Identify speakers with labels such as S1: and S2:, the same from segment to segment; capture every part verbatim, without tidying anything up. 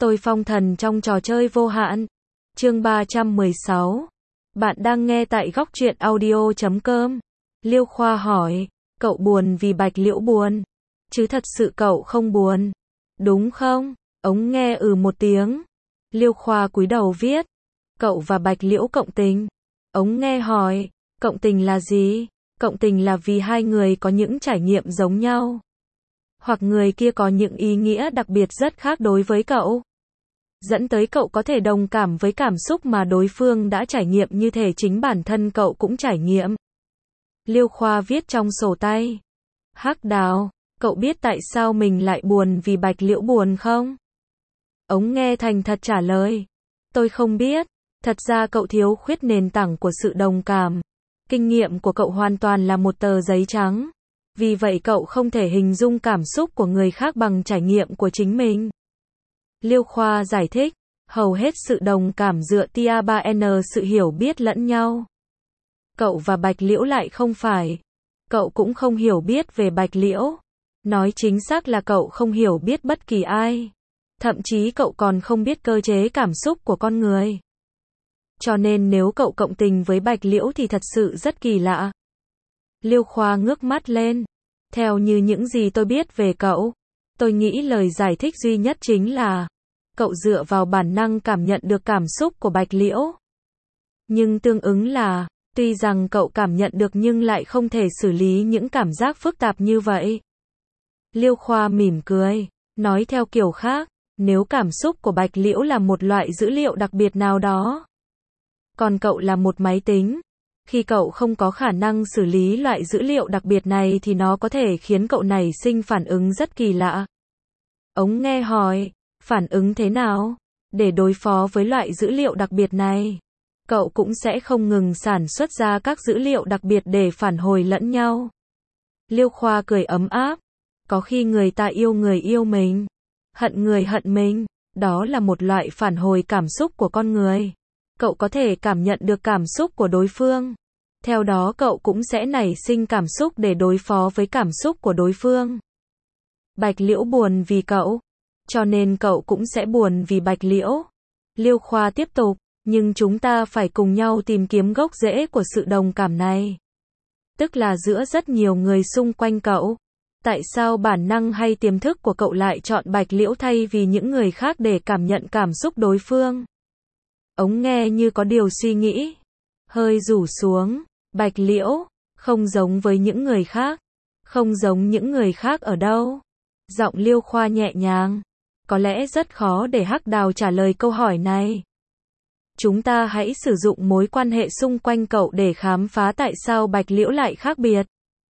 S1: Tôi phong thần trong trò chơi vô hạn. Chương ba trăm mười sáu. Bạn đang nghe tại góc truyện audio chấm com. Liêu Khoa hỏi, cậu buồn vì Bạch Liễu buồn, chứ thật sự cậu không buồn, đúng không? Ống nghe ừ một tiếng. Liêu Khoa cúi đầu viết, cậu và Bạch Liễu cộng tình. Ống nghe hỏi, cộng tình là gì? Cộng tình là vì hai người có những trải nghiệm giống nhau, hoặc người kia có những ý nghĩa đặc biệt rất khác đối với cậu, dẫn tới cậu có thể đồng cảm với cảm xúc mà đối phương đã trải nghiệm như thể chính bản thân cậu cũng trải nghiệm. Liêu Khoa viết trong sổ tay. Hắc Đào, cậu biết tại sao mình lại buồn vì Bạch Liễu buồn không? Ống nghe thành thật trả lời. Tôi không biết. Thật ra cậu thiếu khuyết nền tảng của sự đồng cảm. Kinh nghiệm của cậu hoàn toàn là một tờ giấy trắng. Vì vậy cậu không thể hình dung cảm xúc của người khác bằng trải nghiệm của chính mình. Liêu Khoa giải thích, hầu hết sự đồng cảm dựa tia ba N sự hiểu biết lẫn nhau. Cậu và Bạch Liễu lại không phải. Cậu cũng không hiểu biết về Bạch Liễu. Nói chính xác là cậu không hiểu biết bất kỳ ai. Thậm chí cậu còn không biết cơ chế cảm xúc của con người. Cho nên nếu cậu cộng tình với Bạch Liễu thì thật sự rất kỳ lạ. Liêu Khoa ngước mắt lên. Theo như những gì tôi biết về cậu, tôi nghĩ lời giải thích duy nhất chính là cậu dựa vào bản năng cảm nhận được cảm xúc của Bạch Liễu. Nhưng tương ứng là, tuy rằng cậu cảm nhận được nhưng lại không thể xử lý những cảm giác phức tạp như vậy. Liêu Khoa mỉm cười, nói theo kiểu khác, nếu cảm xúc của Bạch Liễu là một loại dữ liệu đặc biệt nào đó, còn cậu là một máy tính, khi cậu không có khả năng xử lý loại dữ liệu đặc biệt này thì nó có thể khiến cậu nảy sinh phản ứng rất kỳ lạ. Ống nghe hỏi, phản ứng thế nào? Để đối phó với loại dữ liệu đặc biệt này, cậu cũng sẽ không ngừng sản xuất ra các dữ liệu đặc biệt để phản hồi lẫn nhau. Liêu Khoa cười ấm áp. Có khi người ta yêu người yêu mình, hận người hận mình, đó là một loại phản hồi cảm xúc của con người. Cậu có thể cảm nhận được cảm xúc của đối phương. Theo đó cậu cũng sẽ nảy sinh cảm xúc để đối phó với cảm xúc của đối phương. Bạch Liễu buồn vì cậu, cho nên cậu cũng sẽ buồn vì Bạch Liễu. Liêu Khoa tiếp tục, nhưng chúng ta phải cùng nhau tìm kiếm gốc rễ của sự đồng cảm này. Tức là giữa rất nhiều người xung quanh cậu. Tại sao bản năng hay tiềm thức của cậu lại chọn Bạch Liễu thay vì những người khác để cảm nhận cảm xúc đối phương? Ống nghe như có điều suy nghĩ. Hơi rủ xuống. Bạch Liễu, không giống với những người khác. Không giống những người khác ở đâu? Giọng Liêu Khoa nhẹ nhàng. Có lẽ rất khó để Hắc Đào trả lời câu hỏi này. Chúng ta hãy sử dụng mối quan hệ xung quanh cậu để khám phá tại sao Bạch Liễu lại khác biệt.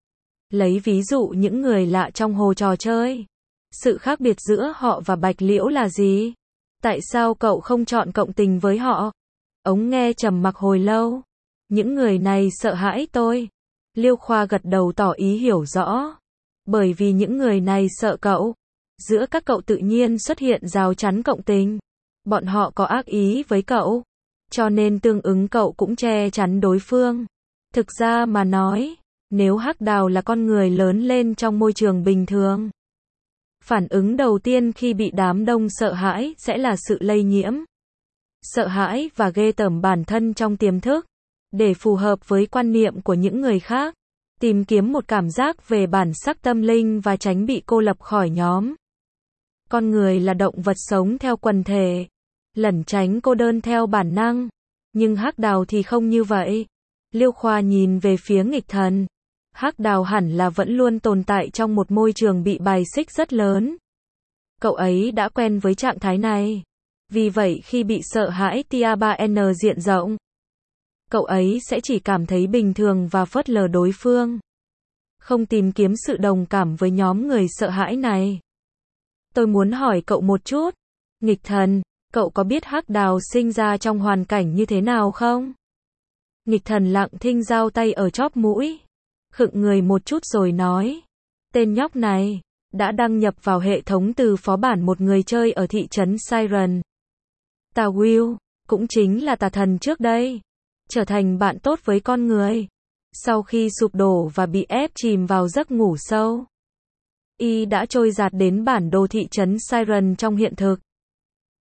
S1: Lấy ví dụ những người lạ trong hồ trò chơi. Sự khác biệt giữa họ và Bạch Liễu là gì? Tại sao cậu không chọn cộng tình với họ? Ống nghe trầm mặc hồi lâu. Những người này sợ hãi tôi. Liêu Khoa gật đầu tỏ ý hiểu rõ. Bởi vì những người này sợ cậu. Giữa các cậu tự nhiên xuất hiện rào chắn cộng tình. Bọn họ có ác ý với cậu. Cho nên tương ứng cậu cũng che chắn đối phương. Thực ra mà nói, nếu Hắc Đào là con người lớn lên trong môi trường bình thường, phản ứng đầu tiên khi bị đám đông sợ hãi sẽ là sự lây nhiễm. Sợ hãi và ghê tởm bản thân trong tiềm thức, để phù hợp với quan niệm của những người khác, tìm kiếm một cảm giác về bản sắc tâm linh và tránh bị cô lập khỏi nhóm. Con người là động vật sống theo quần thể, lẩn tránh cô đơn theo bản năng, nhưng Hắc Đào thì không như vậy. Liêu Khoa nhìn về phía Nghịch Thần. Hắc Đào hẳn là vẫn luôn tồn tại trong một môi trường bị bài xích rất lớn. Cậu ấy đã quen với trạng thái này. Vì vậy khi bị sợ hãi tia ba N diện rộng, cậu ấy sẽ chỉ cảm thấy bình thường và phớt lờ đối phương. Không tìm kiếm sự đồng cảm với nhóm người sợ hãi này. Tôi muốn hỏi cậu một chút. Nghịch Thần, cậu có biết Hắc Đào sinh ra trong hoàn cảnh như thế nào không? Nghịch Thần lặng thinh giao tay ở chóp mũi. Khựng người một chút rồi nói. Tên nhóc này đã đăng nhập vào hệ thống từ phó bản một người chơi ở thị trấn Siren. Tà Will, cũng chính là tà thần trước đây, trở thành bạn tốt với con người. Sau khi sụp đổ và bị ép chìm vào giấc ngủ sâu, y đã trôi dạt đến bản đồ thị trấn Siren trong hiện thực.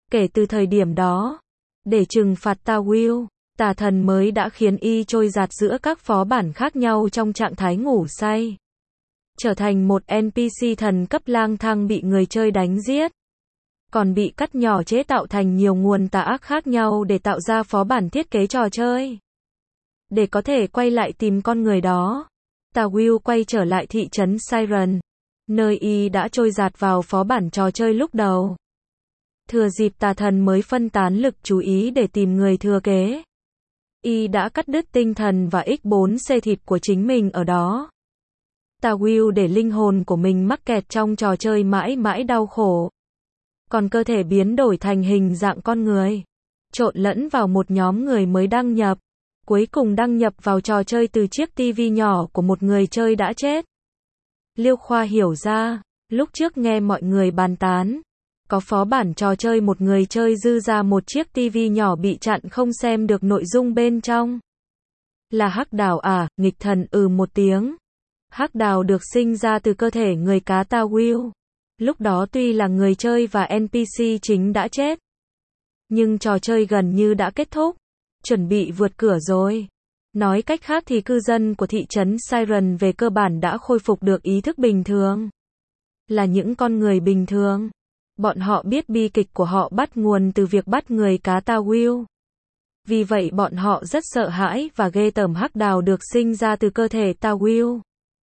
S1: Kể từ thời điểm đó, để trừng phạt Ta Will, tà thần mới đã khiến y trôi dạt giữa các phó bản khác nhau trong trạng thái ngủ say. Trở thành một en pê xê thần cấp lang thang bị người chơi đánh giết. Còn bị cắt nhỏ chế tạo thành nhiều nguồn tà ác khác nhau để tạo ra phó bản thiết kế trò chơi. Để có thể quay lại tìm con người đó, Ta Will quay trở lại thị trấn Siren, nơi y đã trôi dạt vào phó bản trò chơi lúc đầu. Thừa dịp tà thần mới phân tán lực chú ý để tìm người thừa kế, y đã cắt đứt tinh thần và ích bốn xê thịt của chính mình ở đó. Ta Will để linh hồn của mình mắc kẹt trong trò chơi mãi mãi đau khổ. Còn cơ thể biến đổi thành hình dạng con người, trộn lẫn vào một nhóm người mới đăng nhập. Cuối cùng đăng nhập vào trò chơi từ chiếc tivi nhỏ của một người chơi đã chết. Liêu Khoa hiểu ra, lúc trước nghe mọi người bàn tán, có phó bản trò chơi một người chơi dư ra một chiếc tivi nhỏ bị chặn không xem được nội dung bên trong. Là hắc đào à, nghịch thần ừ một tiếng. Hắc đào được sinh ra từ cơ thể người cá Ta Will. Lúc đó tuy là người chơi và en pê xê chính đã chết, nhưng trò chơi gần như đã kết thúc. Chuẩn bị vượt cửa rồi. Nói cách khác thì cư dân của thị trấn Siren về cơ bản đã khôi phục được ý thức bình thường. Là những con người bình thường. Bọn họ biết bi kịch của họ bắt nguồn từ việc bắt người cá Ta Will. Vì vậy bọn họ rất sợ hãi và ghê tởm hắc đào được sinh ra từ cơ thể Ta Will.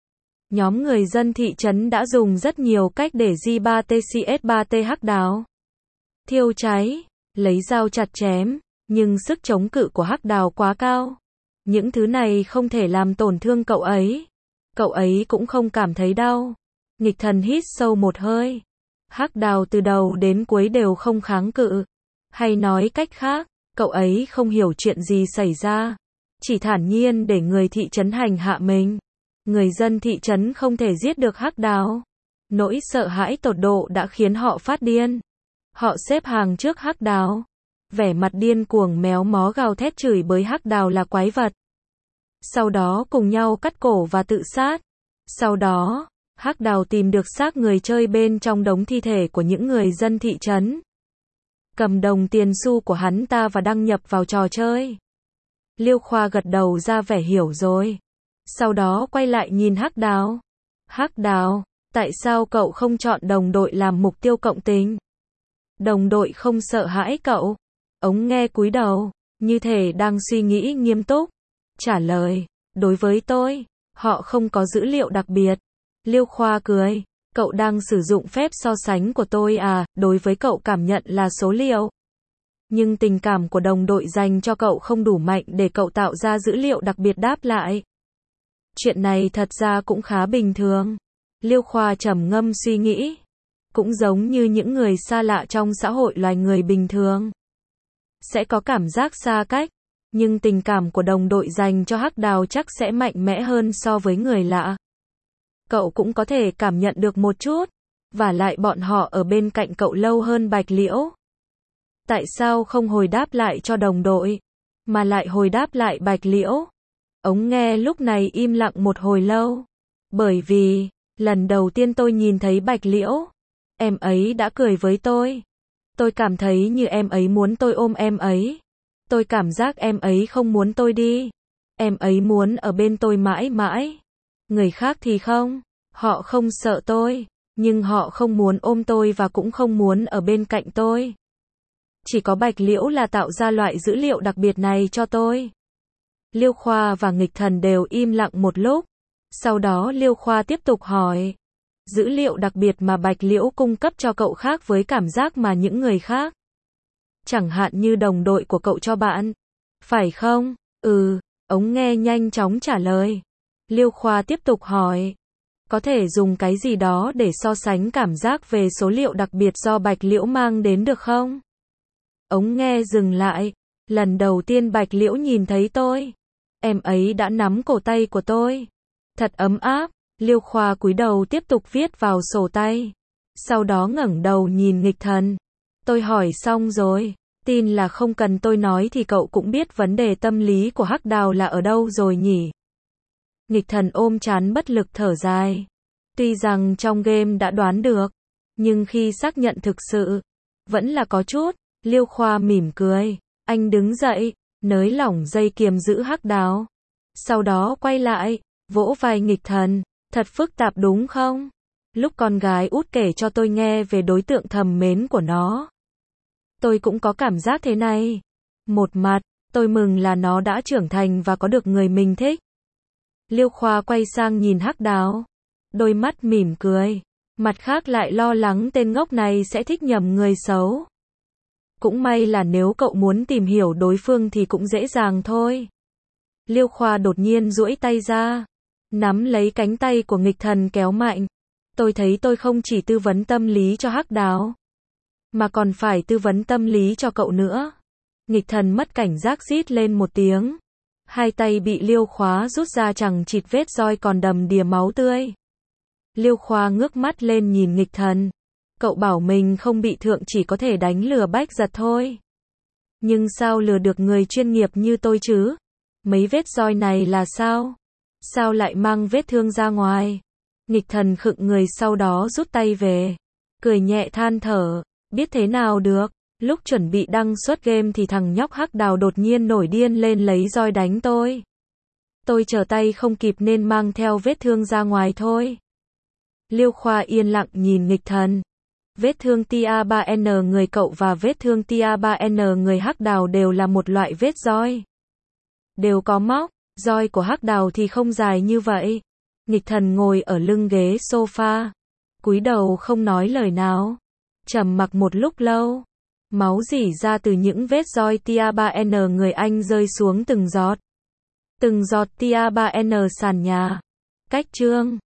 S1: Nhóm người dân thị trấn đã dùng rất nhiều cách để G ba T C S ba T hắc đào. Thiêu cháy, lấy dao chặt chém. Nhưng sức chống cự của hắc đào quá cao. Những thứ này không thể làm tổn thương cậu ấy. Cậu ấy cũng không cảm thấy đau. Nghịch thần hít sâu một hơi. Hắc đào từ đầu đến cuối đều không kháng cự. Hay nói cách khác, cậu ấy không hiểu chuyện gì xảy ra. Chỉ thản nhiên để người thị trấn hành hạ mình. Người dân thị trấn không thể giết được hắc đào. Nỗi sợ hãi tột độ đã khiến họ phát điên. Họ xếp hàng trước hắc đào. Vẻ mặt điên cuồng méo mó gào thét chửi bới hắc đào là quái vật. Sau đó cùng nhau cắt cổ và tự sát. Sau đó, hắc đào tìm được xác người chơi bên trong đống thi thể của những người dân thị trấn. Cầm đồng tiền xu của hắn ta và đăng nhập vào trò chơi. Liêu Khoa gật đầu ra vẻ hiểu rồi. Sau đó quay lại nhìn hắc đào. Hắc đào, tại sao cậu không chọn đồng đội làm mục tiêu cộng tình? Đồng đội không sợ hãi cậu. Ống nghe cúi đầu, như thể đang suy nghĩ nghiêm túc. Trả lời, đối với tôi, họ không có dữ liệu đặc biệt. Liêu Khoa cười, cậu đang sử dụng phép so sánh của tôi à, đối với cậu cảm nhận là số liệu. Nhưng tình cảm của đồng đội dành cho cậu không đủ mạnh để cậu tạo ra dữ liệu đặc biệt đáp lại. Chuyện này thật ra cũng khá bình thường. Liêu Khoa trầm ngâm suy nghĩ. Cũng giống như những người xa lạ trong xã hội loài người bình thường. Sẽ có cảm giác xa cách, nhưng tình cảm của đồng đội dành cho hắc đào chắc sẽ mạnh mẽ hơn so với người lạ. Cậu cũng có thể cảm nhận được một chút, và lại bọn họ ở bên cạnh cậu lâu hơn Bạch Liễu. Tại sao không hồi đáp lại cho đồng đội, mà lại hồi đáp lại Bạch Liễu? Ống nghe lúc này im lặng một hồi lâu. Bởi vì, lần đầu tiên tôi nhìn thấy Bạch Liễu, em ấy đã cười với tôi. Tôi cảm thấy như em ấy muốn tôi ôm em ấy. Tôi cảm giác em ấy không muốn tôi đi. Em ấy muốn ở bên tôi mãi mãi. Người khác thì không. Họ không sợ tôi, nhưng họ không muốn ôm tôi và cũng không muốn ở bên cạnh tôi. Chỉ có Bạch Liễu là tạo ra loại dữ liệu đặc biệt này cho tôi. Liêu Khoa và nghịch thần đều im lặng một lúc. Sau đó Liêu Khoa tiếp tục hỏi. Dữ liệu đặc biệt mà Bạch Liễu cung cấp cho cậu khác với cảm giác mà những người khác. Chẳng hạn như đồng đội của cậu cho bạn. Phải không? Ừ, ống nghe nhanh chóng trả lời. Liêu Khoa tiếp tục hỏi. Có thể dùng cái gì đó để so sánh cảm giác về số liệu đặc biệt do Bạch Liễu mang đến được không? Ống nghe dừng lại. Lần đầu tiên Bạch Liễu nhìn thấy tôi, em ấy đã nắm cổ tay của tôi. Thật ấm áp. Liêu Khoa cúi đầu tiếp tục viết vào sổ tay. Sau đó ngẩng đầu nhìn nghịch thần. Tôi hỏi xong rồi. Tin là không cần tôi nói thì cậu cũng biết vấn đề tâm lý của hắc đào là ở đâu rồi nhỉ? Nghịch thần ôm trán bất lực thở dài. Tuy rằng trong game đã đoán được, nhưng khi xác nhận thực sự, vẫn là có chút. Liêu Khoa mỉm cười. Anh đứng dậy, nới lỏng dây kiềm giữ Hắc Đào. Sau đó quay lại, vỗ vai Nghịch Thần. Thật phức tạp đúng không? Lúc con gái út kể cho tôi nghe về đối tượng thầm mến của nó, tôi cũng có cảm giác thế này. Một mặt, tôi mừng là nó đã trưởng thành và có được người mình thích. Liêu Khoa quay sang nhìn Hắc Đào, đôi mắt mỉm cười. Mặt khác lại lo lắng tên ngốc này sẽ thích nhầm người xấu. Cũng may là nếu cậu muốn tìm hiểu đối phương thì cũng dễ dàng thôi. Liêu Khoa đột nhiên duỗi tay ra, nắm lấy cánh tay của Nghịch Thần kéo mạnh. Tôi thấy tôi không chỉ tư vấn tâm lý cho Hắc Đào, mà còn phải tư vấn tâm lý cho cậu nữa. Nghịch Thần mất cảnh giác rít lên một tiếng. Hai tay bị Liêu Khoa rút ra chẳng chịt vết roi còn đầm đìa máu tươi. Liêu Khoa ngước mắt lên nhìn Nghịch Thần. Cậu bảo mình không bị thượng chỉ có thể đánh lừa bách giật thôi. Nhưng sao lừa được người chuyên nghiệp như tôi chứ? Mấy vết roi này là sao? Sao lại mang vết thương ra ngoài? Nghịch Thần khựng người sau đó rút tay về. Cười nhẹ than thở. Biết thế nào được. Lúc chuẩn bị đăng xuất game thì thằng nhóc Hắc Đào đột nhiên nổi điên lên lấy roi đánh tôi. Tôi trở tay không kịp nên mang theo vết thương ra ngoài thôi. Liêu Khoa yên lặng nhìn Nghịch Thần. Vết thương T A ba N người cậu và vết thương T A ba N người Hắc Đào đều là một loại vết roi. Đều có móc, roi của Hắc Đào thì không dài như vậy. Nghịch Thần ngồi ở lưng ghế sofa, cúi đầu không nói lời nào. Trầm mặc một lúc lâu, máu rỉ ra từ những vết roi T A ba N người anh rơi xuống từng giọt. Từng giọt T A ba N sàn nhà. Cách chương